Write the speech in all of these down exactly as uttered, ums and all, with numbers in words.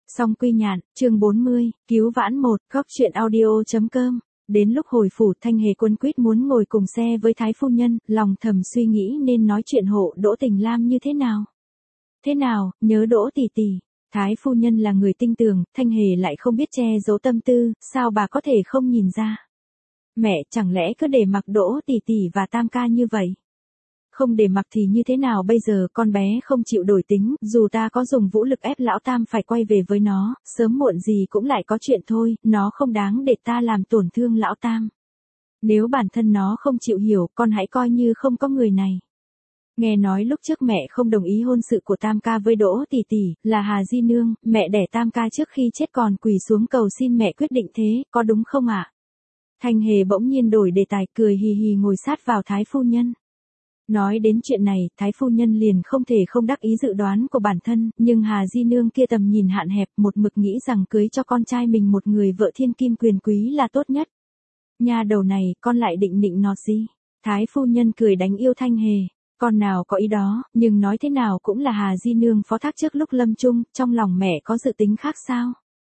Song Quy Nhạn, chương bốn mươi, cứu vãn một, góc truyện audio.com. Đến lúc hồi phủ, Thanh Hề cuống quýt muốn ngồi cùng xe với Thái phu nhân, lòng thầm suy nghĩ nên nói chuyện hộ Đỗ Tình Lam như thế nào. Thế nào, nhớ Đỗ tỷ tỷ. Thái phu nhân là người tinh tường, Thanh Hề lại không biết che giấu tâm tư, sao bà có thể không nhìn ra. Mẹ, chẳng lẽ cứ để mặc Đỗ tỷ tỷ và Tam ca như vậy? Không để mặc thì như thế nào bây giờ, con bé không chịu đổi tính, dù ta có dùng vũ lực ép lão Tam phải quay về với nó, sớm muộn gì cũng lại có chuyện thôi, nó không đáng để ta làm tổn thương lão Tam. Nếu bản thân nó không chịu hiểu, con hãy coi như không có người này. Nghe nói lúc trước mẹ không đồng ý hôn sự của Tam ca với Đỗ tỷ tỷ, là Hà Di Nương, mẹ đẻ Tam ca trước khi chết còn quỳ xuống cầu xin mẹ quyết định thế, có đúng không ạ? Thanh Hề bỗng nhiên đổi đề tài, cười hì hì ngồi sát vào Thái phu nhân. Nói đến chuyện này, Thái phu nhân liền không thể không đắc ý dự đoán của bản thân, nhưng Hà Di Nương kia tầm nhìn hạn hẹp, một mực nghĩ rằng cưới cho con trai mình một người vợ thiên kim quyền quý là tốt nhất. Nha đầu này, con lại định nịnh nọt gì? Thái phu nhân cười đánh yêu Thanh Hề. Con nào có ý đó, nhưng nói thế nào cũng là Hà Di Nương phó thác trước lúc lâm chung, trong lòng mẹ có dự tính khác sao?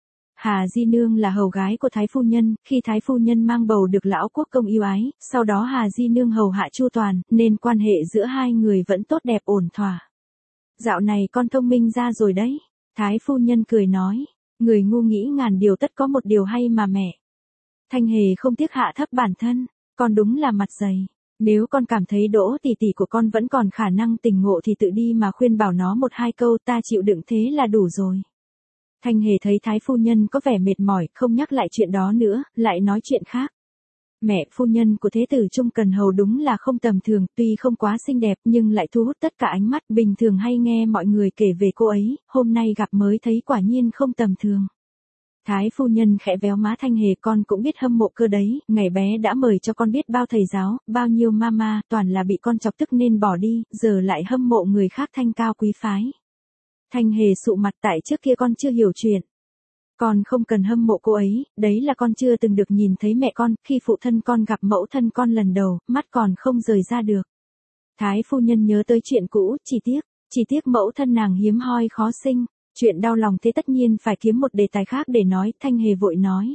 Hà Di Nương là hầu gái của Thái phu nhân, khi Thái phu nhân mang bầu được lão quốc công yêu ái, sau đó Hà Di Nương hầu hạ chu toàn, nên quan hệ giữa hai người vẫn tốt đẹp ổn thỏa. Dạo này con thông minh ra rồi đấy. Thái phu nhân cười nói, người ngu nghĩ ngàn điều tất có một điều hay mà mẹ. Thanh Hề không tiếc hạ thấp bản thân, con đúng là mặt dày. Nếu con cảm thấy Đỗ tỷ tỷ của con vẫn còn khả năng tỉnh ngộ thì tự đi mà khuyên bảo nó một hai câu, ta chịu đựng thế là đủ rồi. Thanh Hề thấy Thái phu nhân có vẻ mệt mỏi, không nhắc lại chuyện đó nữa, lại nói chuyện khác. Mẹ, phu nhân của thế tử Trung Cần Hầu đúng là không tầm thường, tuy không quá xinh đẹp nhưng lại thu hút tất cả ánh mắt, bình thường hay nghe mọi người kể về cô ấy, hôm nay gặp mới thấy quả nhiên không tầm thường. Thái phu nhân khẽ véo má Thanh Hề, con cũng biết hâm mộ cơ đấy, ngày bé đã mời cho con biết bao thầy giáo, bao nhiêu mama, toàn là bị con chọc tức nên bỏ đi, giờ lại hâm mộ người khác thanh cao quý phái. Thanh Hề sụ mặt, tại trước kia con chưa hiểu chuyện. Con không cần hâm mộ cô ấy, đấy là con chưa từng được nhìn thấy mẹ con, khi phụ thân con gặp mẫu thân con lần đầu, mắt còn không rời ra được. Thái phu nhân nhớ tới chuyện cũ, chỉ tiếc, chỉ tiếc mẫu thân nàng hiếm hoi khó sinh. Chuyện đau lòng thế tất nhiên phải kiếm một đề tài khác để nói, Thanh Hề vội nói.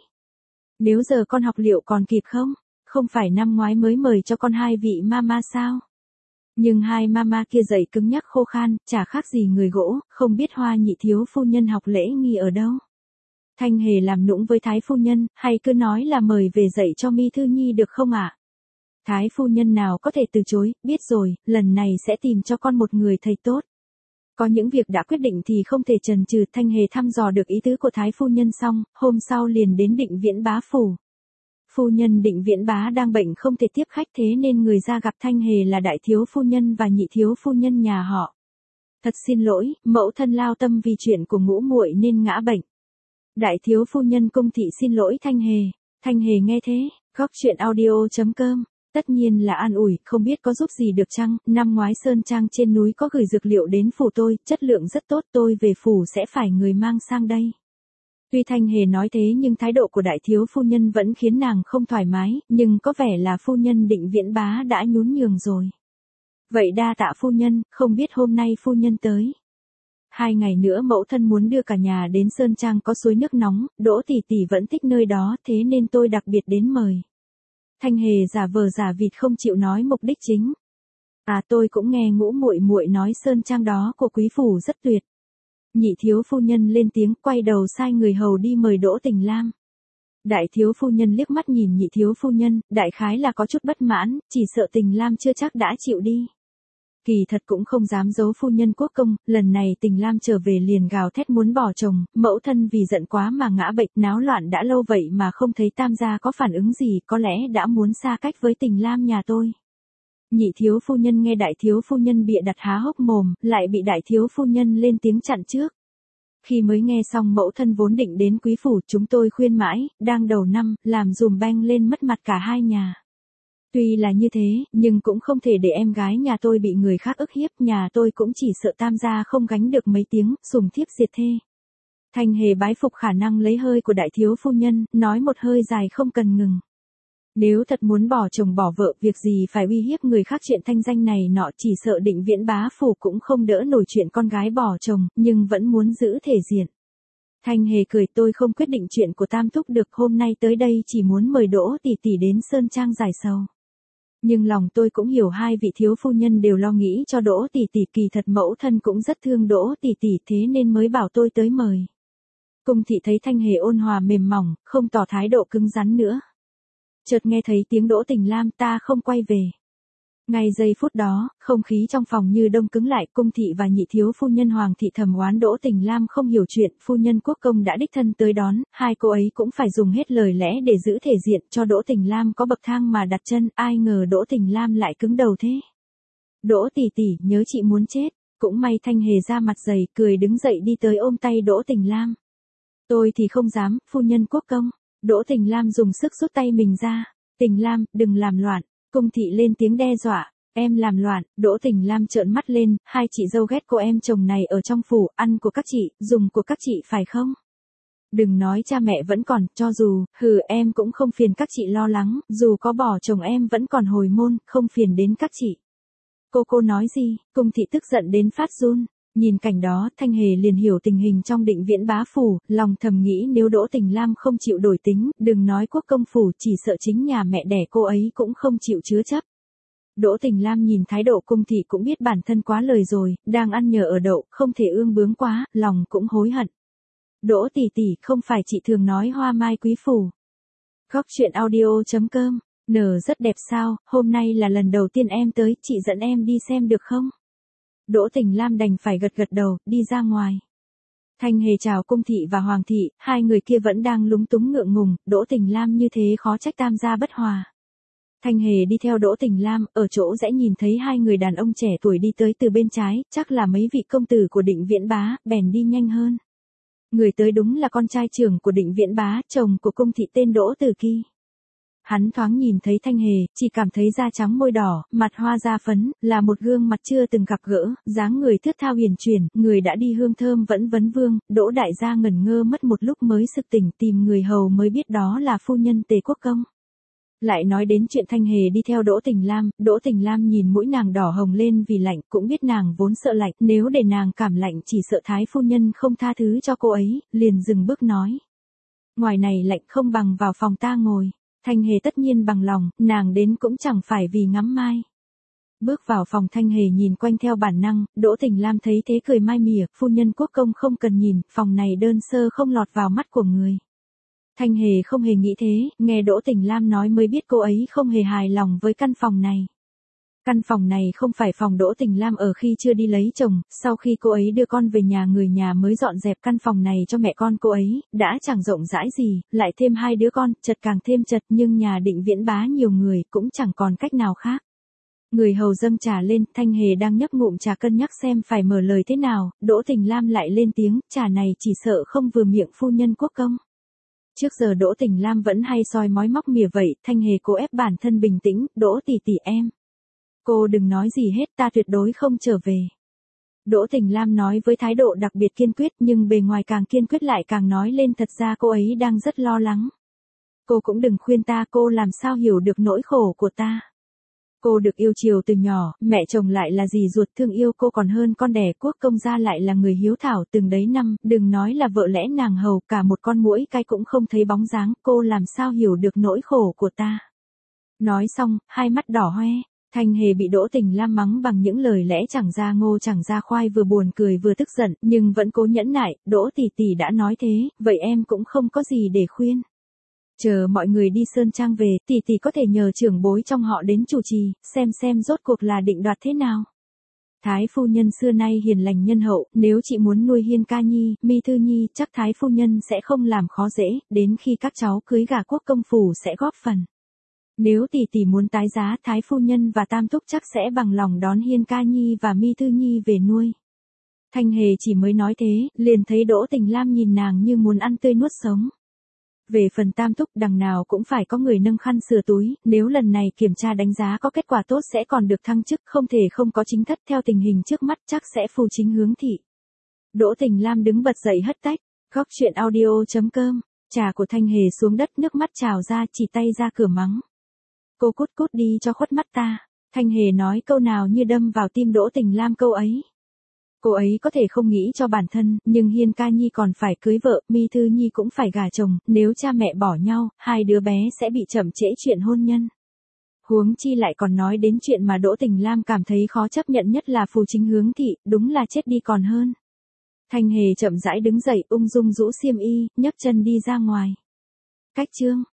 Nếu giờ con học liệu còn kịp không? Không phải năm ngoái mới mời cho con hai vị mama sao? Nhưng hai mama kia dậy cứng nhắc khô khan, chả khác gì người gỗ, không biết Hoa nhị thiếu phu nhân học lễ nghi ở đâu. Thanh Hề làm nũng với Thái phu nhân, hay cứ nói là mời về dạy cho Mi Thư Nhi được không ạ? Thái phu nhân nào có thể từ chối, biết rồi, lần này sẽ tìm cho con một người thầy tốt. Có những việc đã quyết định thì không thể chần chừ. Thanh Hề thăm dò được ý tứ của Thái phu nhân xong, hôm sau liền đến Định Viễn Bá phủ. Phu nhân Định Viễn Bá đang bệnh không thể tiếp khách, thế nên người ra gặp Thanh Hề là đại thiếu phu nhân và nhị thiếu phu nhân nhà họ. Thật xin lỗi, mẫu thân lao tâm vì chuyện của ngũ muội nên ngã bệnh. Đại thiếu phu nhân cung thị xin lỗi Thanh Hề. Thanh Hề nghe thế, góc truyện audio.com. Tất nhiên là an ủi, không biết có giúp gì được chăng, năm ngoái Sơn Trang trên núi có gửi dược liệu đến phủ tôi, chất lượng rất tốt, tôi về phủ sẽ phải người mang sang đây. Tuy Thanh Hề nói thế nhưng thái độ của đại thiếu phu nhân vẫn khiến nàng không thoải mái, nhưng có vẻ là phu nhân Định Viễn Bá đã nhún nhường rồi. Vậy đa tạ phu nhân, không biết hôm nay phu nhân tới. Hai ngày nữa mẫu thân muốn đưa cả nhà đến Sơn Trang có suối nước nóng, Đỗ tỷ tỷ vẫn thích nơi đó, thế nên tôi đặc biệt đến mời. Thanh Hề giả vờ giả vịt không chịu nói mục đích chính. À, tôi cũng nghe ngũ muội muội nói Sơn Trang đó của quý phủ rất tuyệt. Nhị thiếu phu nhân lên tiếng, quay đầu sai người hầu đi mời Đỗ Tình Lam. Đại thiếu phu nhân liếc mắt nhìn nhị thiếu phu nhân, đại khái là có chút bất mãn, chỉ sợ Tình Lam chưa chắc đã chịu đi. Kỳ thật cũng không dám giấu phu nhân quốc công, lần này Tình Lam trở về liền gào thét muốn bỏ chồng, mẫu thân vì giận quá mà ngã bệnh, náo loạn đã lâu vậy mà không thấy Tam gia có phản ứng gì, có lẽ đã muốn xa cách với Tình Lam nhà tôi. Nhị thiếu phu nhân nghe đại thiếu phu nhân bịa đặt há hốc mồm, lại bị đại thiếu phu nhân lên tiếng chặn trước. Khi mới nghe xong mẫu thân vốn định đến quý phủ, chúng tôi khuyên mãi, đang đầu năm, làm dùm beng lên mất mặt cả hai nhà. Tuy là như thế, nhưng cũng không thể để em gái nhà tôi bị người khác ức hiếp, nhà tôi cũng chỉ sợ Tam gia không gánh được mấy tiếng, sủng thiếp diệt thê. Thanh Hề bái phục khả năng lấy hơi của đại thiếu phu nhân, nói một hơi dài không cần ngừng. Nếu thật muốn bỏ chồng bỏ vợ, việc gì phải uy hiếp người khác, chuyện thanh danh này nọ, chỉ sợ Định Viễn Bá phủ cũng không đỡ nổi chuyện con gái bỏ chồng, nhưng vẫn muốn giữ thể diện. Thanh Hề cười, tôi không quyết định chuyện của Tam Thúc được, hôm nay tới đây chỉ muốn mời Đỗ tỷ tỷ đến Sơn Trang giải sầu. Nhưng lòng tôi cũng hiểu hai vị thiếu phu nhân đều lo nghĩ cho Đỗ tỷ tỷ, kỳ thật mẫu thân cũng rất thương Đỗ tỷ tỷ, thế nên mới bảo tôi tới mời. Cung thị thấy Thanh Hề ôn hòa mềm mỏng, không tỏ thái độ cứng rắn nữa. Chợt nghe thấy tiếng Đỗ Tình Lam, ta không quay về. Ngay giây phút đó, không khí trong phòng như đông cứng lại, cung thị và nhị thiếu phu nhân Hoàng thị thầm oán Đỗ Tình Lam không hiểu chuyện, phu nhân Quốc công đã đích thân tới đón, hai cô ấy cũng phải dùng hết lời lẽ để giữ thể diện cho Đỗ Tình Lam có bậc thang mà đặt chân, ai ngờ Đỗ Tình Lam lại cứng đầu thế. Đỗ tỷ tỷ, nhớ chị muốn chết, cũng may Thanh Hề ra mặt dày, cười đứng dậy đi tới ôm tay Đỗ Tình Lam. Tôi thì không dám, phu nhân Quốc công. Đỗ Tình Lam dùng sức rút tay mình ra. Tình Lam, đừng làm loạn. Cung thị lên tiếng đe dọa. Em làm loạn. Đỗ Tình Lam trợn mắt lên, hai chị dâu ghét cô em chồng này ở trong phủ, ăn của các chị, dùng của các chị phải không? Đừng nói cha mẹ vẫn còn, cho dù, hừ em cũng không phiền các chị lo lắng, dù có bỏ chồng em vẫn còn hồi môn, không phiền đến các chị. Cô cô nói gì? Cung thị tức giận đến phát run. Nhìn cảnh đó, Thanh Hề liền hiểu tình hình trong Định Viễn bá phủ, lòng thầm nghĩ nếu Đỗ Tình Lam không chịu đổi tính, đừng nói Quốc công phủ, chỉ sợ chính nhà mẹ đẻ cô ấy cũng không chịu chứa chấp. Đỗ Tình Lam nhìn thái độ cung thị cũng biết bản thân quá lời rồi, đang ăn nhờ ở đậu, không thể ương bướng quá, lòng cũng hối hận. Đỗ tỷ tỷ, không phải chị thường nói hoa mai quý phủ. Góc truyện audio chấm com, nở rất đẹp sao, hôm nay là lần đầu tiên em tới, chị dẫn em đi xem được không? Đỗ Tình Lam đành phải gật gật đầu, đi ra ngoài. Thanh Hề chào cung thị và Hoàng thị, hai người kia vẫn đang lúng túng ngượng ngùng, Đỗ Tình Lam như thế khó trách tam gia bất hòa. Thanh Hề đi theo Đỗ Tình Lam, ở chỗ rẽ nhìn thấy hai người đàn ông trẻ tuổi đi tới từ bên trái, chắc là mấy vị công tử của Định Viễn bá, bèn đi nhanh hơn. Người tới đúng là con trai trưởng của Định Viễn bá, chồng của cung thị tên Đỗ Tử Kỳ. Hắn thoáng nhìn thấy Thanh Hề, chỉ cảm thấy da trắng môi đỏ, mặt hoa da phấn, là một gương mặt chưa từng gặp gỡ, dáng người thướt tha huyền chuyển, người đã đi hương thơm vẫn vấn vương, Đỗ đại gia ngẩn ngơ mất một lúc mới sực tỉnh, tìm người hầu mới biết đó là phu nhân Tề Quốc công. Lại nói đến chuyện Thanh Hề đi theo Đỗ Tình Lam, Đỗ Tình Lam nhìn mũi nàng đỏ hồng lên vì lạnh, cũng biết nàng vốn sợ lạnh, nếu để nàng cảm lạnh chỉ sợ thái phu nhân không tha thứ cho cô ấy, liền dừng bước nói. Ngoài này lạnh không bằng vào phòng ta ngồi. Thanh Hề tất nhiên bằng lòng, nàng đến cũng chẳng phải vì ngắm mai. Bước vào phòng Thanh Hề nhìn quanh theo bản năng, Đỗ Tình Lam thấy thế cười mai mỉa, phu nhân Quốc công không cần nhìn, phòng này đơn sơ không lọt vào mắt của người. Thanh Hề không hề nghĩ thế, nghe Đỗ Tình Lam nói mới biết cô ấy không hề hài lòng với căn phòng này. Căn phòng này không phải phòng Đỗ Tình Lam ở khi chưa đi lấy chồng, sau khi cô ấy đưa con về nhà người nhà mới dọn dẹp căn phòng này cho mẹ con cô ấy, đã chẳng rộng rãi gì, lại thêm hai đứa con, chật càng thêm chật, nhưng nhà Định Viễn bá nhiều người, cũng chẳng còn cách nào khác. Người hầu dâng trà lên, Thanh Hề đang nhấp ngụm trà cân nhắc xem phải mở lời thế nào, Đỗ Tình Lam lại lên tiếng, trà này chỉ sợ không vừa miệng phu nhân Quốc công. Trước giờ Đỗ Tình Lam vẫn hay soi mói móc mỉa vậy, Thanh Hề cố ép bản thân bình tĩnh, Đỗ tỷ tỷ em. Cô đừng nói gì hết, ta tuyệt đối không trở về. Đỗ Tình Lam nói với thái độ đặc biệt kiên quyết, nhưng bề ngoài càng kiên quyết lại càng nói lên thật ra cô ấy đang rất lo lắng. Cô cũng đừng khuyên ta, cô làm sao hiểu được nỗi khổ của ta. Cô được yêu chiều từ nhỏ, mẹ chồng lại là dì ruột thương yêu cô còn hơn con đẻ, Quốc công gia lại là người hiếu thảo từng đấy năm, đừng nói là vợ lẽ nàng hầu, cả một con muỗi cay cũng không thấy bóng dáng, cô làm sao hiểu được nỗi khổ của ta. Nói xong, hai mắt đỏ hoe. Thanh Hề bị Đỗ Tình Lam mắng bằng những lời lẽ chẳng ra ngô chẳng ra khoai, vừa buồn cười vừa tức giận, nhưng vẫn cố nhẫn nại, Đỗ tỷ tỷ đã nói thế, vậy em cũng không có gì để khuyên. Chờ mọi người đi Sơn Trang về, tỷ tỷ có thể nhờ trưởng bối trong họ đến chủ trì, xem xem rốt cuộc là định đoạt thế nào. Thái phu nhân xưa nay hiền lành nhân hậu, nếu chị muốn nuôi Hiên Ca Nhi, Mi Thư Nhi, chắc Thái phu nhân sẽ không làm khó dễ, đến khi các cháu cưới gả Quốc công phủ sẽ góp phần. Nếu tỷ tỷ muốn tái giá, Thái phu nhân và Tam thúc chắc sẽ bằng lòng đón Hiên Ca Nhi và Mi Thư Nhi về nuôi. Thanh Hề chỉ mới nói thế, liền thấy Đỗ Tình Lam nhìn nàng như muốn ăn tươi nuốt sống. Về phần Tam thúc, đằng nào cũng phải có người nâng khăn sửa túi, nếu lần này kiểm tra đánh giá có kết quả tốt sẽ còn được thăng chức, không thể không có chính thất, theo tình hình trước mắt chắc sẽ phù chính hướng thị. Đỗ Tình Lam đứng bật dậy hất tách, góc truyện audio chấm com, trà của Thanh Hề xuống đất, nước mắt trào ra, chỉ tay ra cửa mắng. Cô cút cút đi cho khuất mắt ta. Thanh Hề nói câu nào như đâm vào tim Đỗ Tình Lam câu ấy. Cô ấy có thể không nghĩ cho bản thân, nhưng Hiên Ca Nhi còn phải cưới vợ, Mi Thư Nhi cũng phải gả chồng, nếu cha mẹ bỏ nhau, hai đứa bé sẽ bị chậm trễ chuyện hôn nhân. Huống chi lại còn nói đến chuyện mà Đỗ Tình Lam cảm thấy khó chấp nhận nhất là Phù Chính Hướng thị, đúng là chết đi còn hơn. Thanh Hề chậm rãi đứng dậy, ung dung rũ xiêm y, nhấc chân đi ra ngoài. Cách chương